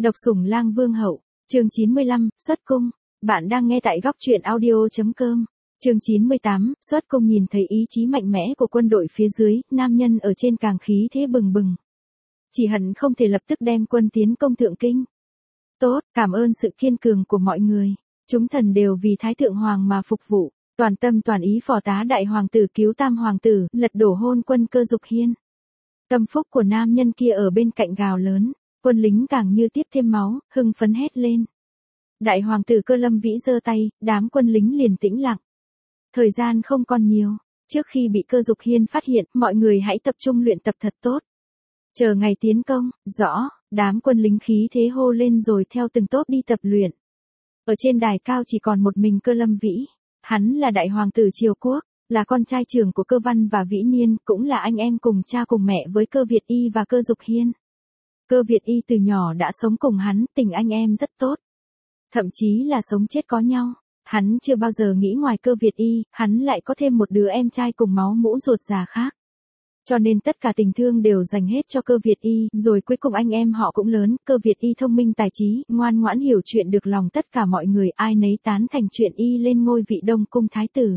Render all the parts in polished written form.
Độc sủng lang vương hậu, chương 95, xuất cung. Bạn đang nghe tại góc truyện audio.com. Chương 98, xuất cung. Nhìn thấy ý chí mạnh mẽ của quân đội phía dưới, nam nhân ở trên càng khí thế bừng bừng. Chỉ hận không thể lập tức đem quân tiến công Thượng Kinh. Tốt, cảm ơn sự kiên cường của mọi người. Chúng thần đều vì Thái Thượng Hoàng mà phục vụ, toàn tâm toàn ý phò tá đại hoàng tử cứu tam hoàng tử, lật đổ hôn quân Cơ Dục Hiên. Tâm phúc của nam nhân kia ở bên cạnh gào lớn, quân lính càng như tiếp thêm máu, hưng phấn hét lên. Đại hoàng tử Cơ Lâm Vĩ giơ tay, đám quân lính liền tĩnh lặng. Thời gian không còn nhiều, trước khi bị Cơ Dục Hiên phát hiện, mọi người hãy tập trung luyện tập thật tốt. Chờ ngày tiến công, rõ, đám quân lính khí thế hô lên rồi theo từng tốp đi tập luyện. Ở trên đài cao chỉ còn một mình Cơ Lâm Vĩ, hắn là đại hoàng tử Triều Quốc, là con trai trưởng của Cơ Văn và Vĩ Niên, cũng là anh em cùng cha cùng mẹ với Cơ Việt Y và Cơ Dục Hiên. Cơ Việt Y từ nhỏ đã sống cùng hắn, tình anh em rất tốt. Thậm chí là sống chết có nhau. Hắn chưa bao giờ nghĩ ngoài Cơ Việt Y, hắn lại có thêm một đứa em trai cùng máu mũ ruột già khác. Cho nên tất cả tình thương đều dành hết cho Cơ Việt Y, rồi cuối cùng anh em họ cũng lớn, Cơ Việt Y thông minh tài trí, ngoan ngoãn hiểu chuyện được lòng tất cả mọi người, ai nấy tán thành chuyện Y lên ngôi vị Đông Cung Thái tử.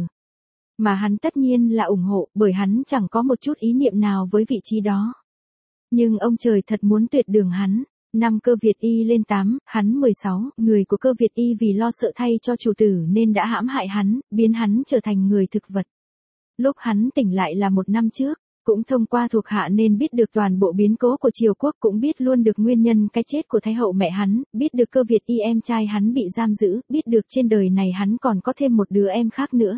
Mà hắn tất nhiên là ủng hộ, bởi hắn chẳng có một chút ý niệm nào với vị trí đó. Nhưng ông trời thật muốn tuyệt đường hắn. Năm Cơ Việt Y lên 8, hắn 16, người của Cơ Việt Y vì lo sợ thay cho chủ tử nên đã hãm hại hắn, biến hắn trở thành người thực vật. Lúc hắn tỉnh lại là 1 năm trước, cũng thông qua thuộc hạ nên biết được toàn bộ biến cố của Triều Quốc, cũng biết luôn được nguyên nhân cái chết của Thái hậu mẹ hắn, biết được Cơ Việt Y em trai hắn bị giam giữ, biết được trên đời này hắn còn có thêm một đứa em khác nữa.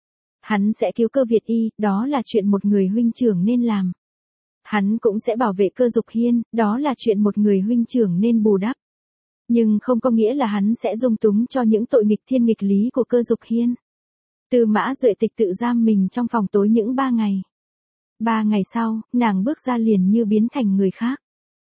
Hắn sẽ cứu Cơ Việt Y, đó là chuyện một người huynh trưởng nên làm. Hắn cũng sẽ bảo vệ Cơ Dục Hiên, đó là chuyện một người huynh trưởng nên bù đắp. Nhưng không có nghĩa là hắn sẽ dung túng cho những tội nghịch thiên nghịch lý của Cơ Dục Hiên. Tư Mã Duệ Tịch tự giam mình trong phòng tối những 3 ngày. 3 ngày sau, nàng bước ra liền như biến thành người khác.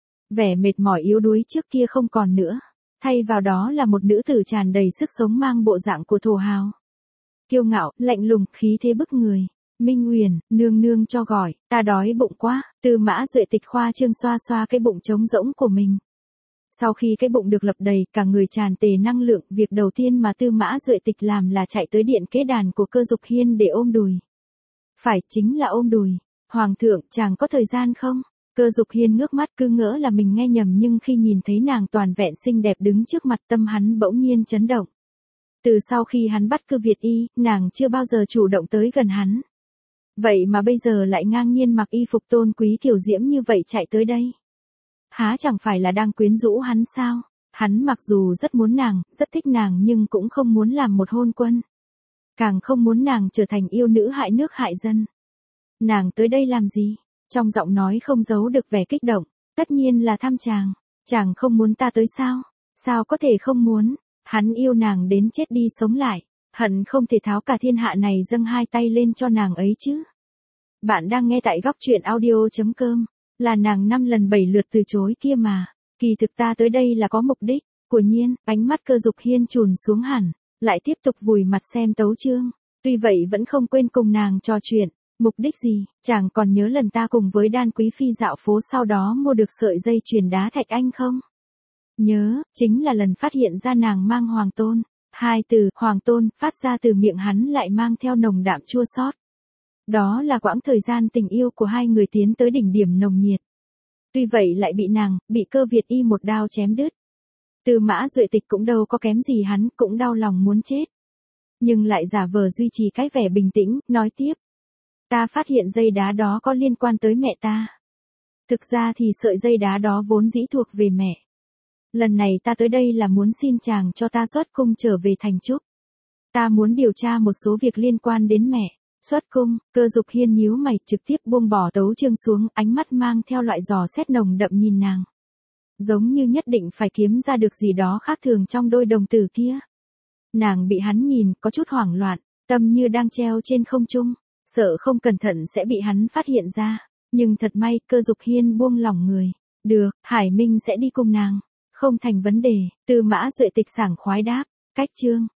Vẻ mệt mỏi yếu đuối trước kia không còn nữa. Thay vào đó là một nữ tử tràn đầy sức sống mang bộ dạng của thổ hào. Kiêu ngạo, lạnh lùng, khí thế bức người. Minh Uyển, nương nương cho gọi, ta đói bụng quá. Tư Mã Duệ Tịch khoa trương xoa xoa cái bụng trống rỗng của mình. Sau khi cái bụng được lập đầy, cả người tràn tề năng lượng, việc đầu tiên mà Tư Mã Duệ Tịch làm là chạy tới điện kế đàn của Cơ Dục Hiên để ôm đùi. Phải, chính là ôm đùi. Hoàng thượng, chàng có thời gian không? Cơ Dục Hiên ngước mắt cứ ngỡ là mình nghe nhầm, nhưng khi nhìn thấy nàng toàn vẹn xinh đẹp đứng trước mặt, tâm hắn bỗng nhiên chấn động. Từ sau khi hắn bắt Cơ Việt Y, nàng chưa bao giờ chủ động tới gần hắn. Vậy mà bây giờ lại ngang nhiên mặc y phục tôn quý kiều diễm như vậy chạy tới đây. Há chẳng phải là đang quyến rũ hắn sao? Hắn mặc dù rất muốn nàng, rất thích nàng, nhưng cũng không muốn làm một hôn quân. Càng không muốn nàng trở thành yêu nữ hại nước hại dân. Nàng tới đây làm gì? Trong giọng nói không giấu được vẻ kích động. Tất nhiên là thăm chàng. Chàng không muốn ta tới sao? Sao có thể không muốn? Hắn yêu nàng đến chết đi sống lại. Hận không thể tháo cả thiên hạ này dâng 2 tay lên cho nàng ấy chứ. Bạn đang nghe tại góc truyện audio.com. Là nàng 5 lần 7 lượt từ chối kia mà. Kỳ thực ta tới đây là có mục đích. Của nhiên, ánh mắt Cơ Dục Hiên trùn xuống hẳn. Lại tiếp tục vùi mặt xem tấu chương. Tuy vậy vẫn không quên cùng nàng trò chuyện. Mục đích gì? Chàng còn nhớ lần ta cùng với Đan Quý Phi dạo phố sau đó mua được sợi dây chuyền đá thạch anh không? Nhớ, chính là lần phát hiện ra nàng mang hoàng tôn. 2 từ hoàng tôn phát ra từ miệng hắn lại mang theo nồng đạm chua xót. Đó là quãng thời gian tình yêu của hai người tiến tới đỉnh điểm nồng nhiệt. Tuy vậy lại bị nàng, bị Cơ Việt Y một đao chém đứt. Tư Mã Duệ Tịch cũng đâu có kém gì hắn, cũng đau lòng muốn chết. Nhưng lại giả vờ duy trì cái vẻ bình tĩnh, nói tiếp. Ta phát hiện dây đá đó có liên quan tới mẹ ta. Thực ra thì sợi dây đá đó vốn dĩ thuộc về mẹ. Lần này ta tới đây là muốn xin chàng cho ta xuất cung trở về thành Trúc. Ta muốn điều tra một số việc liên quan đến mẹ. Xuất cung, Cơ Dục Hiên nhíu mày, trực tiếp buông bỏ tấu chương xuống, ánh mắt mang theo loại dò xét nồng đậm nhìn nàng. Giống như nhất định phải kiếm ra được gì đó khác thường trong đôi đồng tử kia. Nàng bị hắn nhìn, có chút hoảng loạn, tâm như đang treo trên không trung, sợ không cẩn thận sẽ bị hắn phát hiện ra. Nhưng thật may, Cơ Dục Hiên buông lỏng người. Được, Hải Minh sẽ đi cùng nàng. Không thành vấn đề. Tư Mã Duệ Tịch sảng khoái đáp. Cách chương.